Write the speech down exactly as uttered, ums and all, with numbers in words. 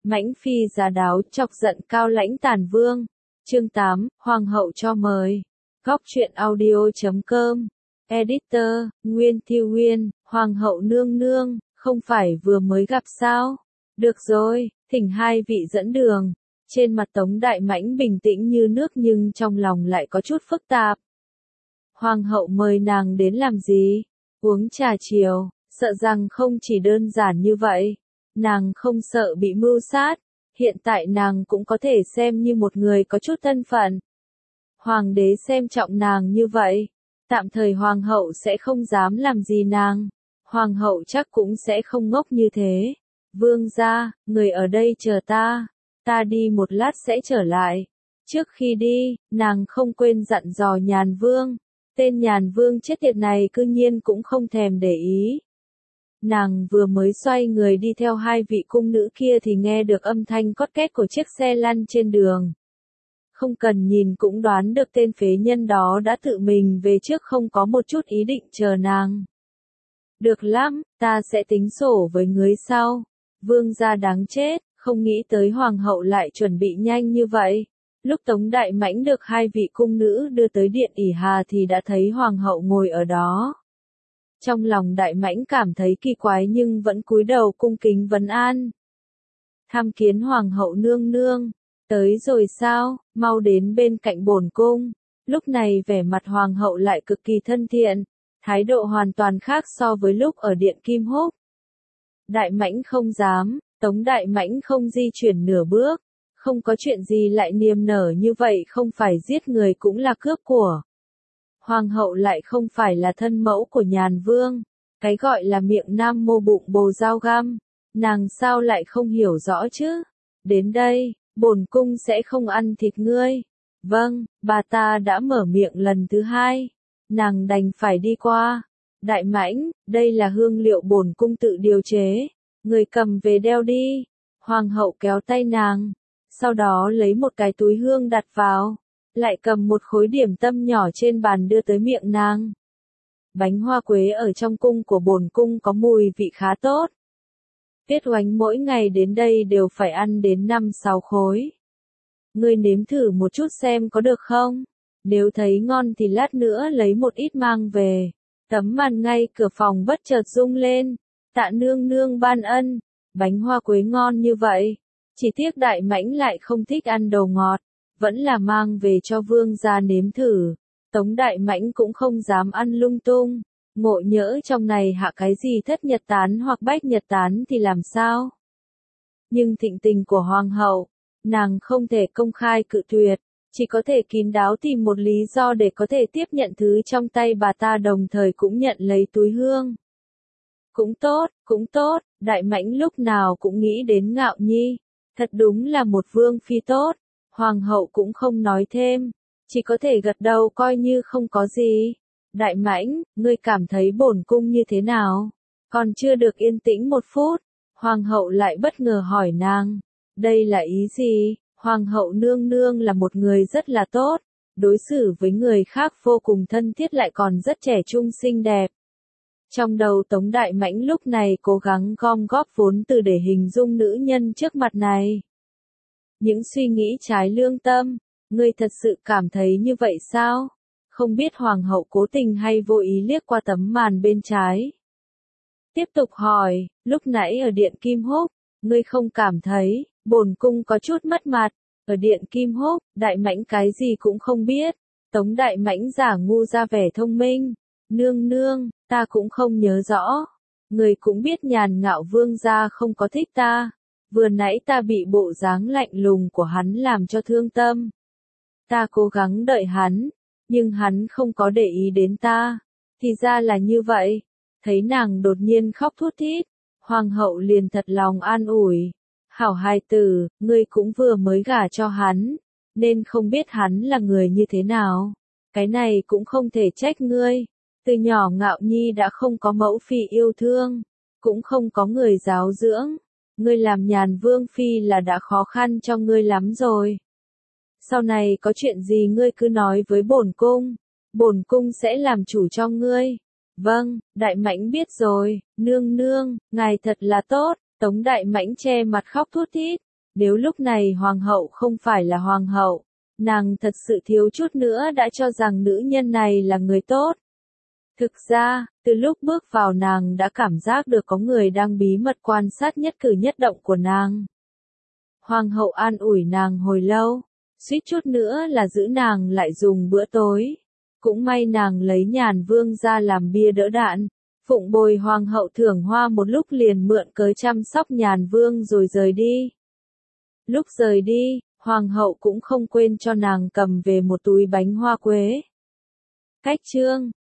Mãnh phi giá đáo chọc giận Cao Lãnh Tản Vương. Chương tám, Hoàng hậu cho mời. Góc truyện audio chấm com. Editor, Nguyên Thiêu Nguyên, Hoàng hậu nương nương, không phải vừa mới gặp sao? Được rồi, thỉnh hai vị dẫn đường. Trên mặt Tống Đại Mãnh bình tĩnh như nước nhưng trong lòng lại có chút phức tạp. Hoàng hậu mời nàng đến làm gì? Uống trà chiều, sợ rằng không chỉ đơn giản như vậy. Nàng không sợ bị mưu sát, hiện tại nàng cũng có thể xem như một người có chút thân phận. Hoàng đế xem trọng nàng như vậy, tạm thời hoàng hậu sẽ không dám làm gì nàng. Hoàng hậu chắc cũng sẽ không ngốc như thế. Vương gia, người ở đây chờ ta, ta đi một lát sẽ trở lại. Trước khi đi, nàng không quên dặn dò Nhàn Vương. Tên Nhàn Vương chết tiệt này cư nhiên cũng không thèm để ý. Nàng vừa mới xoay người đi theo hai vị cung nữ kia thì nghe được âm thanh cót két của chiếc xe lăn trên đường. Không cần nhìn cũng đoán được tên phế nhân đó đã tự mình về trước, không có một chút ý định chờ nàng. Được lắm, ta sẽ tính sổ với ngươi sau. Vương gia đáng chết, không nghĩ tới hoàng hậu lại chuẩn bị nhanh như vậy. Lúc Tống Đại Mãnh được hai vị cung nữ đưa tới điện ỷ Hà thì đã thấy hoàng hậu ngồi ở đó. Trong lòng Đại Mãnh cảm thấy kỳ quái nhưng vẫn cúi đầu cung kính vấn an. Tham kiến hoàng hậu nương nương, tới rồi sao, mau đến bên cạnh bổn cung. Lúc này vẻ mặt hoàng hậu lại cực kỳ thân thiện, thái độ hoàn toàn khác so với lúc ở điện Kim Húc. Đại Mãnh không dám, Tống Đại Mãnh không di chuyển nửa bước, không có chuyện gì lại niềm nở như vậy, không phải giết người cũng là cướp của. Hoàng hậu lại không phải là thân mẫu của Nhàn Vương, cái gọi là miệng nam mô bụng bồ dao găm, nàng sao lại không hiểu rõ chứ? Đến đây, bổn cung sẽ không ăn thịt ngươi. Vâng, bà ta đã mở miệng lần thứ hai, nàng đành phải đi qua. Đại Mãnh, đây là hương liệu bổn cung tự điều chế, người cầm về đeo đi. Hoàng hậu kéo tay nàng, sau đó lấy một cái túi hương đặt vào, lại cầm một khối điểm tâm nhỏ trên bàn đưa tới miệng nàng. Bánh hoa quế ở trong cung của bổn cung có mùi vị khá tốt. Tiết Oánh mỗi ngày đến đây đều phải ăn đến năm sáu khối. Ngươi nếm thử một chút xem có được không? Nếu thấy ngon thì lát nữa lấy một ít mang về. Tấm màn ngay cửa phòng bất chợt rung lên. Tạ nương nương ban ân, bánh hoa quế ngon như vậy. Chỉ tiếc Đại Mãnh lại không thích ăn đồ ngọt, vẫn là mang về cho vương gia nếm thử. Tống Đại Mãnh cũng không dám ăn lung tung, ngộ nhỡ trong này hạ cái gì thất nhật tán hoặc bách nhật tán thì làm sao? Nhưng thịnh tình của hoàng hậu, nàng không thể công khai cự tuyệt, chỉ có thể kín đáo tìm một lý do để có thể tiếp nhận thứ trong tay bà ta, đồng thời cũng nhận lấy túi hương. Cũng tốt, cũng tốt, Đại Mãnh lúc nào cũng nghĩ đến Ngạo Nhi, thật đúng là một vương phi tốt. Hoàng hậu cũng không nói thêm, chỉ có thể gật đầu coi như không có gì. Đại Mãnh, ngươi cảm thấy bổn cung như thế nào? Còn chưa được yên tĩnh một phút, hoàng hậu lại bất ngờ hỏi nàng, đây là ý gì? Hoàng hậu nương nương là một người rất là tốt, đối xử với người khác vô cùng thân thiết, lại còn rất trẻ trung xinh đẹp. Trong đầu Tống Đại Mãnh lúc này cố gắng gom góp vốn từ để hình dung nữ nhân trước mặt này. Những suy nghĩ trái lương tâm, ngươi thật sự cảm thấy như vậy sao? Không biết hoàng hậu cố tình hay vô ý liếc qua tấm màn bên trái. Tiếp tục hỏi, lúc nãy ở điện Kim Húc, ngươi không cảm thấy, bổn cung có chút mất mặt, ở điện Kim Húc, Đại Mãnh cái gì cũng không biết. Tống Đại Mãnh giả ngu ra vẻ thông minh, nương nương, ta cũng không nhớ rõ. Người cũng biết Nhàn Ngạo vương gia không có thích ta. Vừa nãy ta bị bộ dáng lạnh lùng của hắn làm cho thương tâm. Ta cố gắng đợi hắn, nhưng hắn không có để ý đến ta. Thì ra là như vậy. Thấy nàng đột nhiên khóc thút thít, hoàng hậu liền thật lòng an ủi. Hảo hài tử, ngươi cũng vừa mới gả cho hắn, nên không biết hắn là người như thế nào. Cái này cũng không thể trách ngươi. Từ nhỏ Ngạo Nhi đã không có mẫu phi yêu thương, cũng không có người giáo dưỡng. Ngươi làm Nhàn Vương phi là đã khó khăn cho ngươi lắm rồi. Sau này có chuyện gì ngươi cứ nói với bổn cung, bổn cung sẽ làm chủ cho ngươi. Vâng, Đại Mãnh biết rồi, nương nương, ngài thật là tốt. Tống Đại Mãnh che mặt khóc thút thít, Nếu lúc này hoàng hậu không phải là hoàng hậu, nàng thật sự thiếu chút nữa đã cho rằng nữ nhân này là người tốt. Thực ra, từ lúc bước vào nàng đã cảm giác được có người đang bí mật quan sát nhất cử nhất động của nàng. Hoàng hậu an ủi nàng hồi lâu, suýt chút nữa là giữ nàng lại dùng bữa tối. Cũng may nàng lấy Nhàn Vương ra làm bia đỡ đạn, phụng bồi hoàng hậu thưởng hoa một lúc liền mượn cớ chăm sóc Nhàn Vương rồi rời đi. Lúc rời đi, hoàng hậu cũng không quên cho nàng cầm về một túi bánh hoa quế. Cách chương